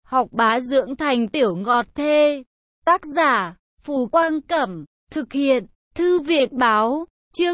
học bá dưỡng thành tiểu ngọt thê. Tác giả, Phù Quang Cẩm, thực hiện, Thư viện Báo, chương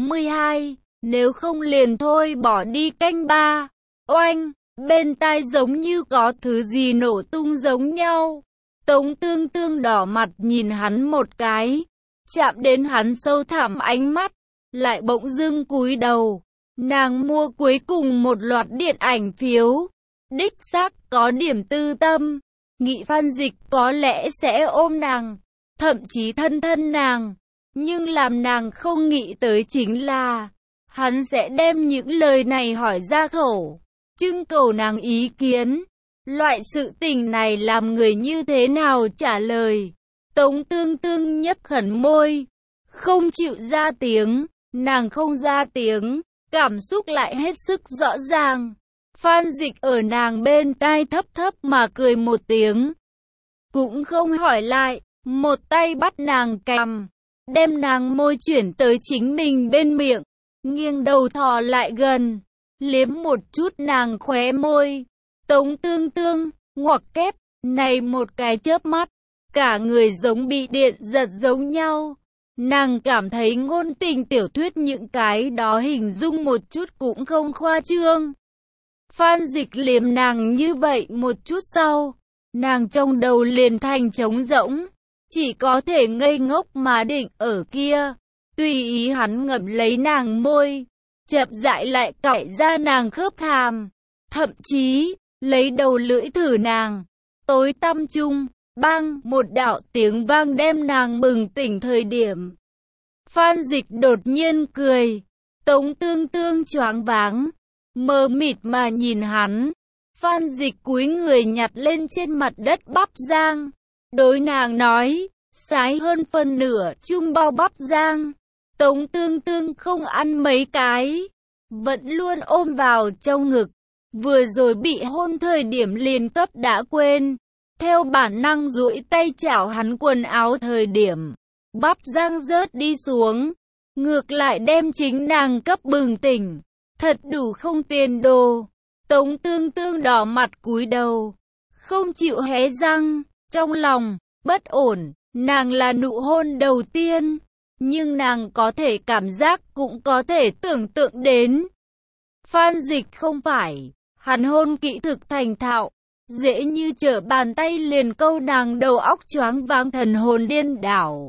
62, nếu không liền thôi bỏ đi. Canh ba. Oanh, bên tai giống như có thứ gì nổ tung giống nhau. Tống Tương Tương đỏ mặt nhìn hắn một cái, chạm đến hắn sâu thẳm ánh mắt, lại bỗng dưng cúi đầu. Nàng mua cuối cùng một loạt điện ảnh phiếu, đích xác có điểm tư tâm, nghĩ Phan Dịch có lẽ sẽ ôm nàng, thậm chí thân thân nàng, nhưng làm nàng không nghĩ tới chính là hắn sẽ đem những lời này hỏi ra khẩu, trưng cầu nàng ý kiến. Loại sự tình này làm người như thế nào trả lời? Tống Tương Tương nhấp khẩn môi, không chịu ra tiếng. Nàng không ra tiếng, cảm xúc lại hết sức rõ ràng. Phan Dịch ở nàng bên tai thấp thấp mà cười một tiếng, cũng không hỏi lại, một tay bắt nàng cằm, đem nàng môi chuyển tới chính mình bên miệng, nghiêng đầu thò lại gần, liếm một chút nàng khóe môi. Tống Tương Tương, ngoặc kép, này một cái chớp mắt, cả người giống bị điện giật giống nhau. Nàng cảm thấy ngôn tình tiểu thuyết những cái đó hình dung một chút cũng không khoa trương. Phan Dịch liếm nàng như vậy một chút sau, nàng trong đầu liền thành trống rỗng, chỉ có thể ngây ngốc mà định ở kia, tùy ý hắn ngậm lấy nàng môi, chậm rãi lại cạy ra nàng khớp hàm, thậm chí lấy đầu lưỡi thử nàng. Tối tăm chung, bang một đạo tiếng vang đem nàng bừng tỉnh thời điểm. Phan Dịch đột nhiên cười, Tống Tương Tương choáng váng, mờ mịt mà nhìn hắn. Phan Dịch cúi người nhặt lên trên mặt đất bắp rang, đối nàng nói, sái hơn phân nửa chung bao bắp rang. Tống Tương Tương không ăn mấy cái, vẫn luôn ôm vào trong ngực. Vừa rồi bị hôn thời điểm liền cấp đã quên, theo bản năng duỗi tay chảo hắn quần áo thời điểm, bắp rang rớt đi xuống, ngược lại đem chính nàng cấp bừng tỉnh, thật đủ không tiền đồ. Tống Tương Tương đỏ mặt cúi đầu, không chịu hé răng, trong lòng bất ổn. Nàng là nụ hôn đầu tiên, nhưng nàng có thể cảm giác cũng có thể tưởng tượng đến. Phan Dịch không phải, hắn hôn kỹ thực thành thạo, dễ như trở bàn tay liền câu nàng đầu óc choáng váng thần hồn điên đảo.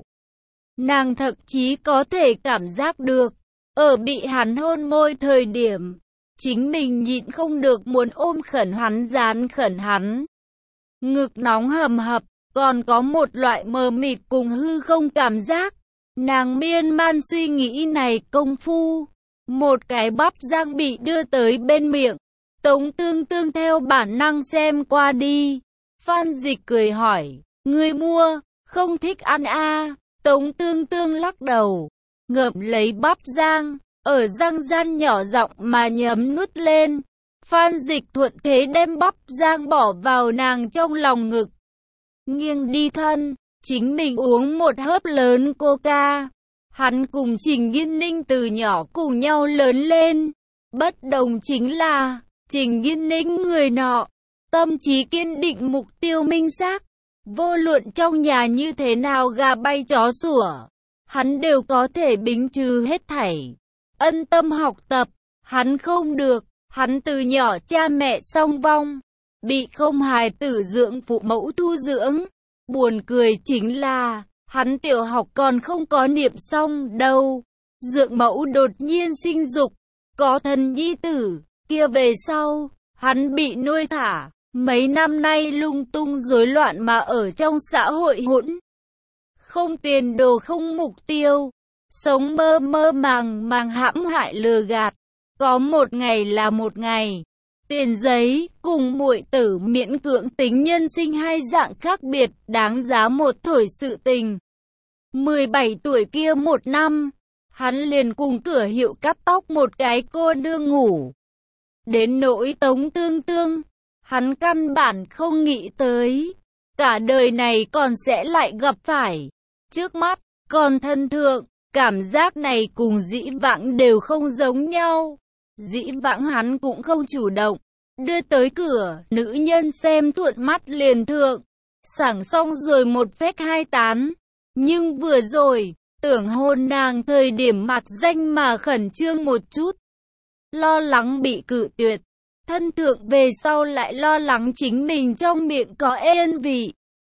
Nàng thậm chí có thể cảm giác được, ở bị hắn hôn môi thời điểm, chính mình nhịn không được muốn ôm khẩn hắn, dán khẩn hắn. Ngực nóng hầm hập, còn có một loại mờ mịt cùng hư không cảm giác. Nàng miên man suy nghĩ này công phu, một cái bắp rang bị đưa tới bên miệng. Tống Tương Tương theo bản năng xem qua đi. Phan Dịch cười hỏi, ngươi mua, không thích ăn à? Tống Tương Tương lắc đầu, ngậm lấy bắp rang, ở răng gian nhỏ giọng mà nhấm nuốt lên. Phan Dịch thuận thế đem bắp rang bỏ vào nàng trong lòng ngực, nghiêng đi thân, chính mình uống một hớp lớn coca. Hắn cùng Trình Nghiên Ninh từ nhỏ cùng nhau lớn lên, bất đồng chính là Trình Nghiên Ninh người nọ, tâm trí kiên định, mục tiêu minh xác, vô luận trong nhà như thế nào gà bay chó sủa, hắn đều có thể bính trừ hết thảy, ân tâm học tập. Hắn không được, hắn từ nhỏ cha mẹ song vong, bị không hài tử dưỡng phụ mẫu thu dưỡng. Buồn cười chính là, hắn tiểu học còn không có niệm xong đâu, dưỡng mẫu đột nhiên sinh dục, có thân nhi tử, kia về sau, hắn bị nuôi thả, mấy năm nay lung tung rối loạn mà ở trong xã hội hỗn. Không tiền đồ không mục tiêu, sống mơ mơ màng màng hãm hại lừa gạt, có một ngày là một ngày. Tiền giấy cùng muội tử miễn cưỡng tính nhân sinh hai dạng khác biệt, đáng giá một thổi sự tình. 17 tuổi kia một năm, hắn liền cùng cửa hiệu cắt tóc một cái cô nương ngủ. Đến nỗi Tống Tương Tương, hắn căn bản không nghĩ tới, cả đời này còn sẽ lại gặp phải. Trước mắt, còn thân thượng, cảm giác này cùng dĩ vãng đều không giống nhau. Dĩ vãng hắn cũng không chủ động, đưa tới cửa, nữ nhân xem thuận mắt liền thượng. Sảng xong rồi một phách hai tán. Nhưng vừa rồi, tưởng hôn nàng thời điểm mặc danh mà khẩn trương một chút. Lo lắng bị cự tuyệt. Thân thượng về sau lại lo lắng chính mình trong miệng có yên vị.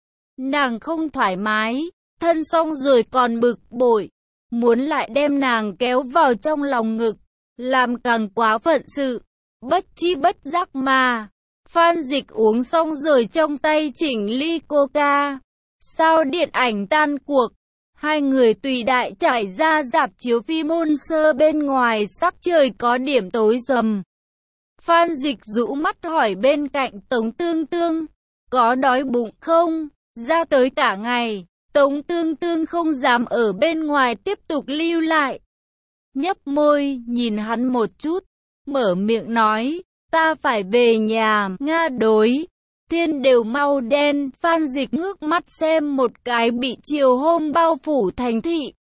Nàng không thoải mái, thân xong rồi còn bực bội. Muốn lại đem nàng kéo vào trong lòng ngực, làm càng quá phận sự. Bất chi bất giác mà. Phan Dịch uống xong rồi trong tay chỉnh ly coca. Sao điện ảnh tan cuộc. Hai người tùy đại trải ra rạp chiếu phim môn sơ bên ngoài sắc trời có điểm tối rầm. Phan Dịch rũ mắt hỏi bên cạnh Tống Tương Tương. Có đói bụng không? Ra tới cả ngày. Tống Tương Tương không dám ở bên ngoài tiếp tục lưu lại. Nhấp môi, nhìn hắn một chút. Mở miệng nói. Ta phải về nhà, Nga đối. Thiên đều mau đen, Phan Dịch ngước mắt xem một cái bị chiều hôm bao phủ thành thị.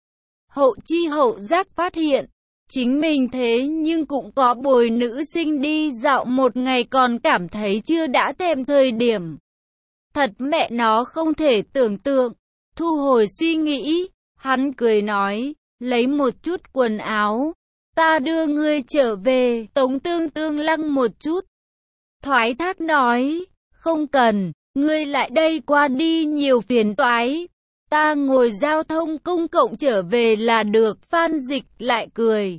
Hậu chi hậu giác phát hiện, chính mình thế nhưng cũng có bồi nữ sinh đi dạo một ngày còn cảm thấy chưa đã thèm thời điểm. Thật mẹ nó không thể tưởng tượng, thu hồi suy nghĩ, hắn cười nói, lấy một chút quần áo. Ta đưa ngươi trở về, Tống Tương Tương lăng một chút. Thoái thác nói, không cần, ngươi lại đây qua đi nhiều phiền toái. Ta ngồi giao thông công cộng trở về là được. Phan Dịch lại cười.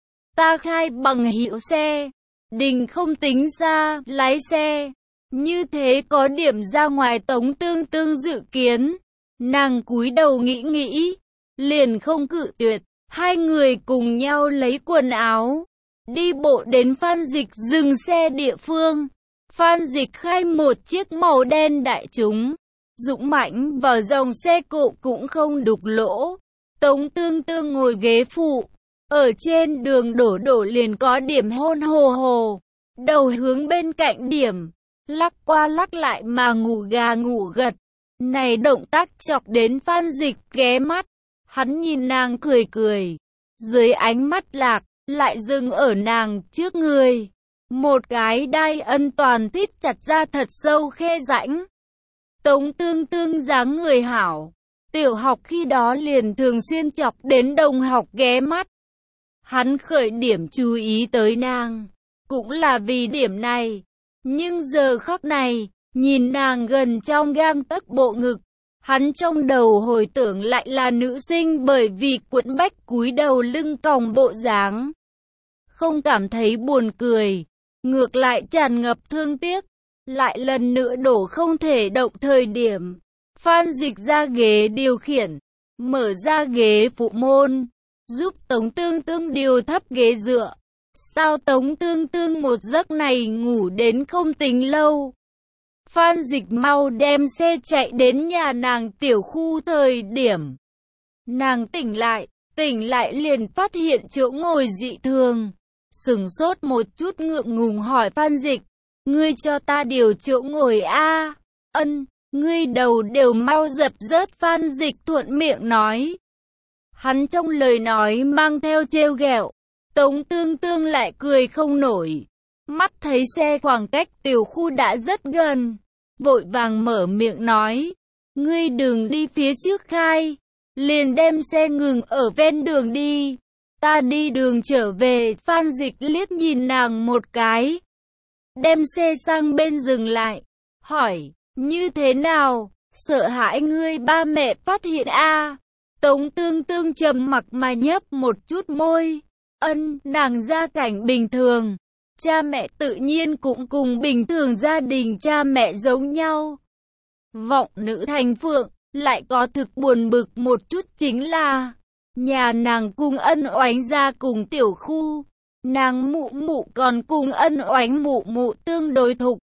Ta khai bằng hữu xe, Đình không tính ra, lái xe. Như thế có điểm ra ngoài Tống Tương Tương dự kiến. Nàng cúi đầu nghĩ, liền không cự tuyệt. Hai người cùng nhau lấy quần áo, đi bộ đến Phan Dịch dừng xe địa phương. Phan Dịch khai một chiếc màu đen đại chúng, dũng mãnh vào dòng xe cộ cũng không đục lỗ. Tống Tương Tương ngồi ghế phụ, ở trên đường đổ liền có điểm hôn hồ hồ, đầu hướng bên cạnh điểm, lắc qua lắc lại mà ngủ gà ngủ gật. Này động tác chọc đến Phan Dịch ghé mắt. Hắn nhìn nàng cười, dưới ánh mắt lạc, lại dừng ở nàng trước người. Một cái đai ân toàn thít chặt ra thật sâu khe rãnh. Tống Tương Tương dáng người hảo, tiểu học khi đó liền thường xuyên chọc đến đồng học ghé mắt. Hắn khởi điểm chú ý tới nàng, cũng là vì điểm này. Nhưng giờ khắc này, nhìn nàng gần trong gang tấc bộ ngực, hắn trong đầu hồi tưởng lại là nữ sinh bởi vì cuộn bách cúi đầu lưng còng bộ dáng. Không cảm thấy buồn cười, ngược lại tràn ngập thương tiếc. Lại lần nữa đổ không thể động thời điểm. Phan Dịch ra ghế điều khiển, mở ra ghế phụ môn, giúp Tống Tương Tương điều thấp ghế dựa. Sao Tống Tương Tương một giấc này ngủ đến không tính lâu. Phan Dịch mau đem xe chạy đến nhà nàng tiểu khu thời điểm. Nàng tỉnh lại liền phát hiện chỗ ngồi dị thường. Sửng sốt một chút ngượng ngùng hỏi Phan Dịch, ngươi cho ta điều chỗ ngồi a? Ân, ngươi đầu đều mau dập rớt. Phan Dịch thuận miệng nói. Hắn trong lời nói mang theo trêu ghẹo. Tống Tương Tương lại cười không nổi. Mắt thấy xe khoảng cách tiểu khu đã rất gần, vội vàng mở miệng nói, ngươi đừng đi phía trước khai, liền đem xe ngừng ở ven đường đi, ta đi đường trở về. Phan Dịch liếc nhìn nàng một cái, đem xe sang bên dừng lại, hỏi, như thế nào, sợ hãi ngươi ba mẹ phát hiện a? Tống Tương Tương trầm mặc mà nhấp một chút môi, ân, nàng gia cảnh bình thường. Cha mẹ tự nhiên cũng cùng bình thường gia đình cha mẹ giống nhau. Vọng nữ thành phượng, lại có thực buồn bực một chút chính là nhà nàng cùng ân oánh ra cùng tiểu khu. Nàng mụ mụ còn cùng ân oánh mụ mụ tương đối thục.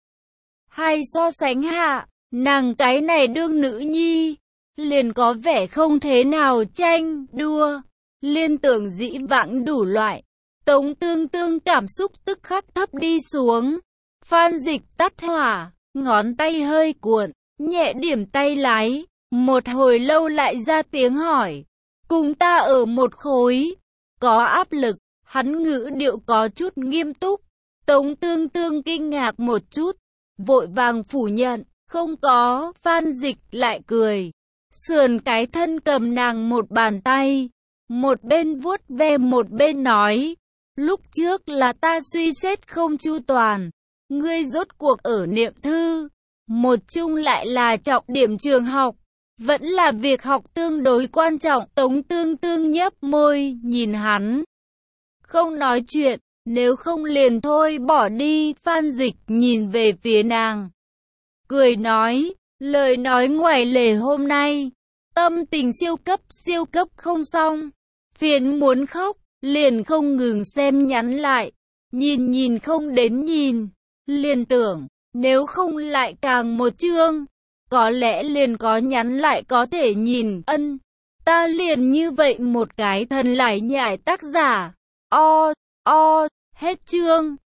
Hay so sánh hạ, nàng cái này đương nữ nhi, liền có vẻ không thế nào tranh, đua, liên tưởng dĩ vãng đủ loại. Tống Tương Tương cảm xúc tức khắc thấp đi xuống. Phan Dịch tắt hỏa, ngón tay hơi cuộn, nhẹ điểm tay lái. Một hồi lâu lại ra tiếng hỏi, cùng ta ở một khối, có áp lực. Hắn ngữ điệu có chút nghiêm túc. Tống Tương Tương kinh ngạc một chút, vội vàng phủ nhận, không có. Phan Dịch lại cười, sườn cái thân cầm nàng một bàn tay, một bên vuốt ve một bên nói, lúc trước là ta suy xét không chu toàn, ngươi rốt cuộc ở Niệm Thư, một chung lại là trọng điểm trường học, vẫn là việc học tương đối quan trọng. Tống Tương Tương nhấp môi, nhìn hắn, không nói chuyện, nếu không liền thôi bỏ đi. Phan Dịch nhìn về phía nàng, cười nói, lời nói ngoài lề hôm nay, tâm tình siêu cấp không xong, phiền muốn khóc, liền không ngừng xem nhắn lại, nhìn không đến nhìn, liền tưởng, nếu không lại càng một chương, có lẽ liền có nhắn lại có thể nhìn, ta liền như vậy một cái thần lải nhải tác giả, hết chương.